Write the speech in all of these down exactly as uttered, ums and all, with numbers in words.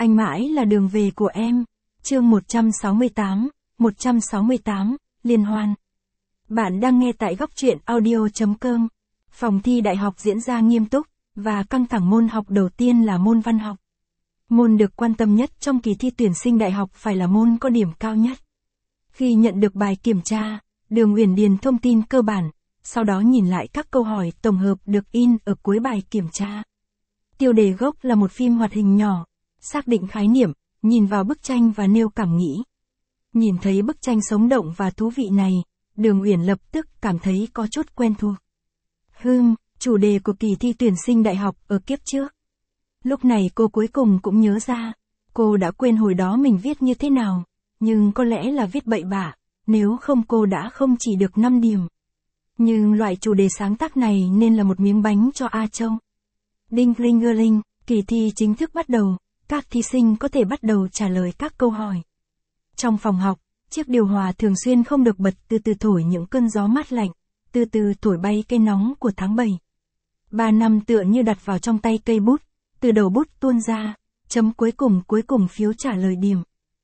Anh mãi là đường về của em. Chương một trăm sáu mươi tám, một trăm sáu mươi tám, Liên hoan. Bạn đang nghe tại góc truyện audio.com. Phòng thi đại học diễn ra nghiêm túc, và căng thẳng. Môn học đầu tiên là môn văn học. Môn được quan tâm nhất trong kỳ thi tuyển sinh đại học phải là môn có điểm cao nhất. Khi nhận được bài kiểm tra, Đường Uyển điền thông tin cơ bản, sau đó nhìn lại các câu hỏi tổng hợp được in ở cuối bài kiểm tra. Tiêu đề gốc là một phim hoạt hình nhỏ, xác định khái niệm, nhìn vào bức tranh và nêu cảm nghĩ. Nhìn thấy bức tranh sống động và thú vị này, Đường Uyển lập tức cảm thấy có chút quen thuộc. Hừm, chủ đề của kỳ thi tuyển sinh đại học ở kiếp trước. Lúc này cô cuối cùng cũng nhớ ra, cô đã quên hồi đó mình viết như thế nào, nhưng có lẽ là viết bậy bạ, nếu không cô đã không chỉ được năm điểm. Nhưng loại chủ đề sáng tác này nên là một miếng bánh cho A Châu. Đinh linh ngơ linh, kỳ thi chính thức bắt đầu, các thí sinh có thể bắt đầu trả lời các câu hỏi. Trong phòng học, chiếc điều hòa thường xuyên không được bật từ từ thổi những cơn gió mát lạnh, từ từ thổi bay cây nóng của tháng bảy. Ba năm tựa như đặt vào trong tay cây bút, từ đầu bút tuôn ra, chấm cuối cùng cuối cùng phiếu trả lời điểm.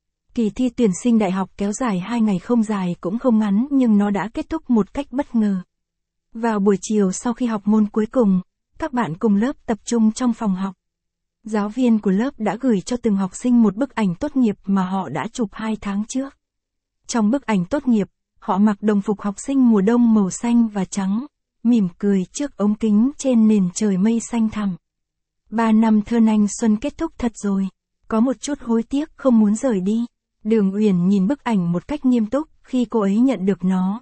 Kỳ thi tuyển sinh đại học kéo dài hai ngày, không dài cũng không ngắn, nhưng nó đã kết thúc một cách bất ngờ. Vào buổi chiều sau khi học môn cuối cùng, các bạn cùng lớp tập trung trong phòng học. Giáo viên của lớp đã gửi cho từng học sinh một bức ảnh tốt nghiệp mà họ đã chụp hai tháng trước. Trong bức ảnh tốt nghiệp, họ mặc đồng phục học sinh mùa đông màu xanh và trắng, mỉm cười trước ống kính trên nền trời mây xanh thẳm. Ba năm thơ nanh xuân kết thúc thật rồi, có một chút hối tiếc không muốn rời đi. Đường Uyển nhìn bức ảnh một cách nghiêm túc khi cô ấy nhận được nó.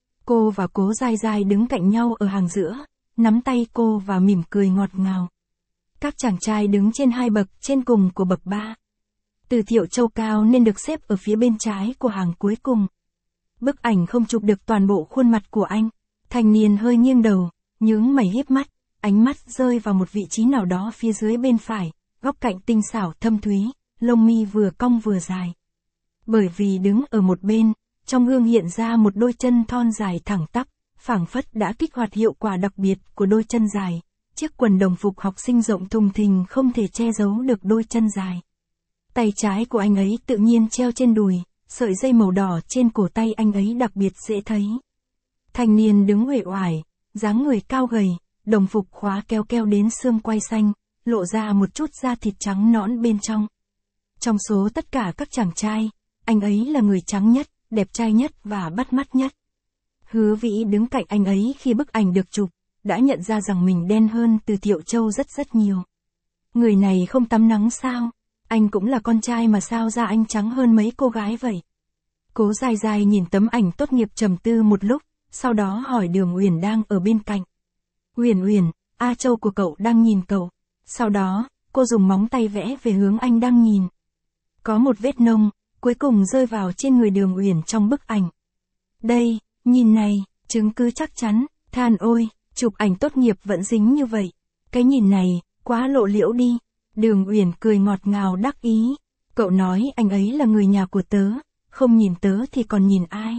Cô và Cố Giai Giai đứng cạnh nhau ở hàng giữa, nắm tay cô và mỉm cười ngọt ngào. Các chàng trai đứng trên hai bậc trên cùng của bậc ba. Từ Thiệu Châu cao nên được xếp ở phía bên trái của hàng cuối cùng. Bức ảnh không chụp được toàn bộ khuôn mặt của anh. Thanh niên hơi nghiêng đầu, nhướng mày híp mắt, ánh mắt rơi vào một vị trí nào đó phía dưới bên phải, góc cạnh tinh xảo thâm thúy, lông mi vừa cong vừa dài. Bởi vì đứng ở một bên, trong gương hiện ra một đôi chân thon dài thẳng tắp, phảng phất đã kích hoạt hiệu quả đặc biệt của đôi chân dài. Chiếc quần đồng phục học sinh rộng thùng thình không thể che giấu được đôi chân dài. Tay trái của anh ấy tự nhiên treo trên đùi, sợi dây màu đỏ trên cổ tay anh ấy đặc biệt dễ thấy. Thanh niên đứng uể oải, dáng người cao gầy, đồng phục khóa keo keo đến xương quai xanh, lộ ra một chút da thịt trắng nõn bên trong. Trong số tất cả các chàng trai, anh ấy là người trắng nhất, đẹp trai nhất và bắt mắt nhất. Hứa Vĩ đứng cạnh anh ấy khi bức ảnh được chụp, đã nhận ra rằng mình đen hơn Từ Thiệu Châu rất rất nhiều. Người này không tắm nắng sao? Anh cũng là con trai mà sao da anh trắng hơn mấy cô gái vậy? Cố Giai Giai nhìn tấm ảnh tốt nghiệp trầm tư một lúc, sau đó hỏi Đường Uyển đang ở bên cạnh. Uyển Uyển, A Châu của cậu đang nhìn cậu. Sau đó, cô dùng móng tay vẽ về hướng anh đang nhìn. Có một vết nông, cuối cùng rơi vào trên người Đường Uyển trong bức ảnh. Đây, nhìn này, chứng cứ chắc chắn, than ôi, chụp ảnh tốt nghiệp vẫn dính như vậy. Cái nhìn này, quá lộ liễu đi. Đường Uyển cười ngọt ngào đắc ý. Cậu nói anh ấy là người nhà của tớ, không nhìn tớ thì còn nhìn ai.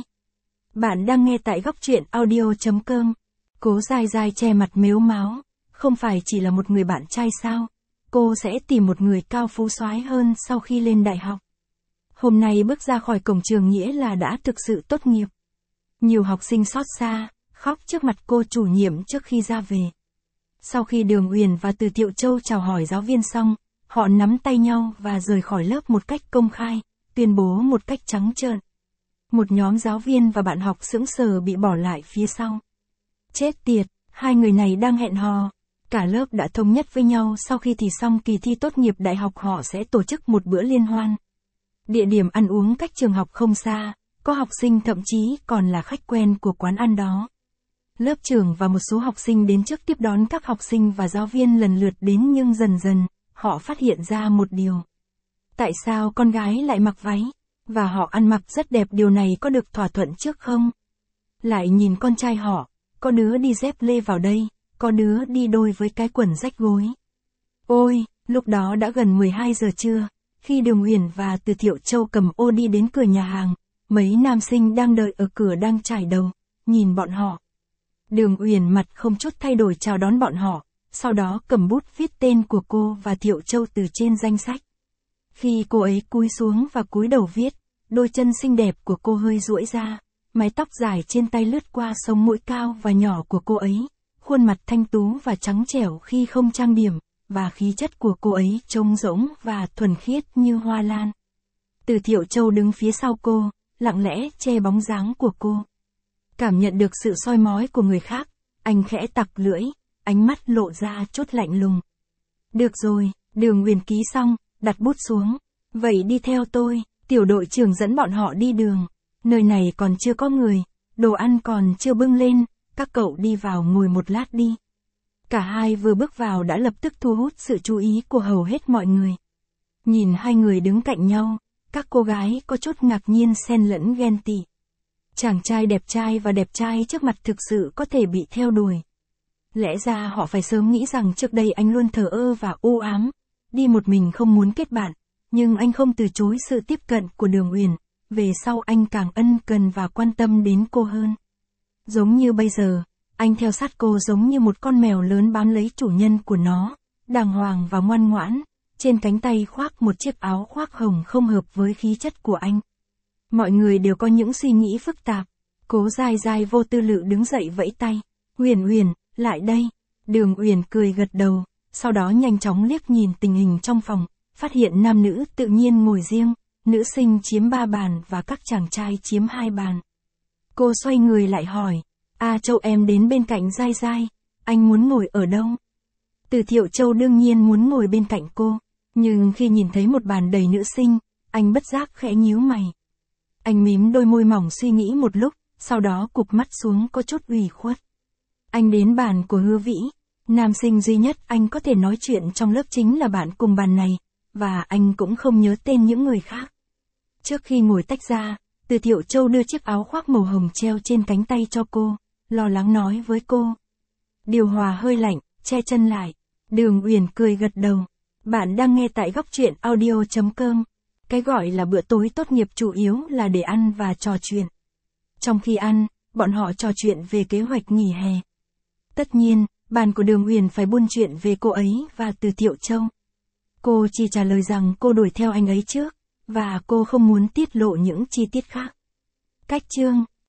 Bạn đang nghe tại góc truyện audio.com. Cố Giai Giai che mặt mếu máo. Không phải chỉ là một người bạn trai sao? Cô sẽ tìm một người cao phú soái hơn sau khi lên đại học. Hôm nay bước ra khỏi cổng trường nghĩa là đã thực sự tốt nghiệp. Nhiều học sinh xót xa, khóc trước mặt cô chủ nhiệm trước khi ra về. Sau khi Đường Uyển và Từ Thiệu Châu chào hỏi giáo viên xong, họ nắm tay nhau và rời khỏi lớp một cách công khai, tuyên bố một cách trắng trợn. Một nhóm giáo viên và bạn học sững sờ bị bỏ lại phía sau. Chết tiệt, hai người này đang hẹn hò. Cả lớp đã thống nhất với nhau sau khi thi xong kỳ thi tốt nghiệp đại học họ sẽ tổ chức một bữa liên hoan. Địa điểm ăn uống cách trường học không xa, có học sinh thậm chí còn là khách quen của quán ăn đó. Lớp trưởng và một số học sinh đến trước tiếp đón các học sinh và giáo viên lần lượt đến, nhưng dần dần, họ phát hiện ra một điều. Tại sao con gái lại mặc váy? Và họ ăn mặc rất đẹp, điều này có được thỏa thuận trước không? Lại nhìn con trai họ, có đứa đi dép lê vào đây, có đứa đi đôi với cái quần rách gối. Ôi, lúc đó đã gần mười hai giờ trưa, khi Đường Uyển và Từ Thiệu Châu cầm ô đi đến cửa nhà hàng, mấy nam sinh đang đợi ở cửa đang chải đầu, nhìn bọn họ. Đường Uyển mặt không chút thay đổi chào đón bọn họ, sau đó cầm bút viết tên của cô và Thiệu Châu từ trên danh sách. Khi cô ấy cúi xuống và cúi đầu viết, đôi chân xinh đẹp của cô hơi duỗi ra, mái tóc dài trên tay lướt qua sống mũi cao và nhỏ của cô ấy, khuôn mặt thanh tú và trắng trẻo khi không trang điểm, và khí chất của cô ấy trông rỗng và thuần khiết như hoa lan. Từ Thiệu Châu đứng phía sau cô, lặng lẽ che bóng dáng của cô. Cảm nhận được sự soi mói của người khác, anh khẽ tặc lưỡi, ánh mắt lộ ra chút lạnh lùng. Được rồi, Đường Uyển ký xong, đặt bút xuống. Vậy đi theo tôi, tiểu đội trưởng dẫn bọn họ đi đường. Nơi này còn chưa có người, đồ ăn còn chưa bưng lên, các cậu đi vào ngồi một lát đi. Cả hai vừa bước vào đã lập tức thu hút sự chú ý của hầu hết mọi người. Nhìn hai người đứng cạnh nhau, các cô gái có chút ngạc nhiên xen lẫn ghen tị. Chàng trai đẹp trai và đẹp trai trước mặt thực sự có thể bị theo đuổi. Lẽ ra họ phải sớm nghĩ rằng trước đây anh luôn thờ ơ và u ám, đi một mình không muốn kết bạn, nhưng anh không từ chối sự tiếp cận của Đường Uyển, về sau anh càng ân cần và quan tâm đến cô hơn. Giống như bây giờ, anh theo sát cô giống như một con mèo lớn bám lấy chủ nhân của nó, đàng hoàng và ngoan ngoãn, trên cánh tay khoác một chiếc áo khoác hồng không hợp với khí chất của anh. Mọi người đều có những suy nghĩ phức tạp. Cố Giai Giai vô tư lự đứng dậy vẫy tay. Uyển Uyển, lại đây. Đường Uyển cười gật đầu, sau đó nhanh chóng liếc nhìn tình hình trong phòng, phát hiện nam nữ tự nhiên ngồi riêng, nữ sinh chiếm ba bàn và các chàng trai chiếm hai bàn. Cô xoay người lại hỏi, A Châu em đến bên cạnh Giai Giai, anh muốn ngồi ở đâu? Từ Thiệu Châu đương nhiên muốn ngồi bên cạnh cô, nhưng khi nhìn thấy một bàn đầy nữ sinh, anh bất giác khẽ nhíu mày. Anh mím đôi môi mỏng suy nghĩ một lúc, sau đó cụp mắt xuống có chút ủy khuất. Anh đến bàn của Hứa Vĩ, nam sinh duy nhất anh có thể nói chuyện trong lớp chính là bạn cùng bàn này, và anh cũng không nhớ tên những người khác. Trước khi ngồi tách ra, Từ Thiệu Châu đưa chiếc áo khoác màu hồng treo trên cánh tay cho cô, lo lắng nói với cô. Điều hòa hơi lạnh, che chân lại. Đường Uyển cười gật đầu. Bạn đang nghe tại góc truyện audio chấm com. Cái gọi là bữa tối tốt nghiệp chủ yếu là để ăn và trò chuyện. Trong khi ăn, bọn họ trò chuyện về kế hoạch nghỉ hè. Tất nhiên, bàn của Đường Uyển phải buôn chuyện về cô ấy và Từ Thiệu Châu. Cô chỉ trả lời rằng cô đuổi theo anh ấy trước, và cô không muốn tiết lộ những chi tiết khác. Cách chương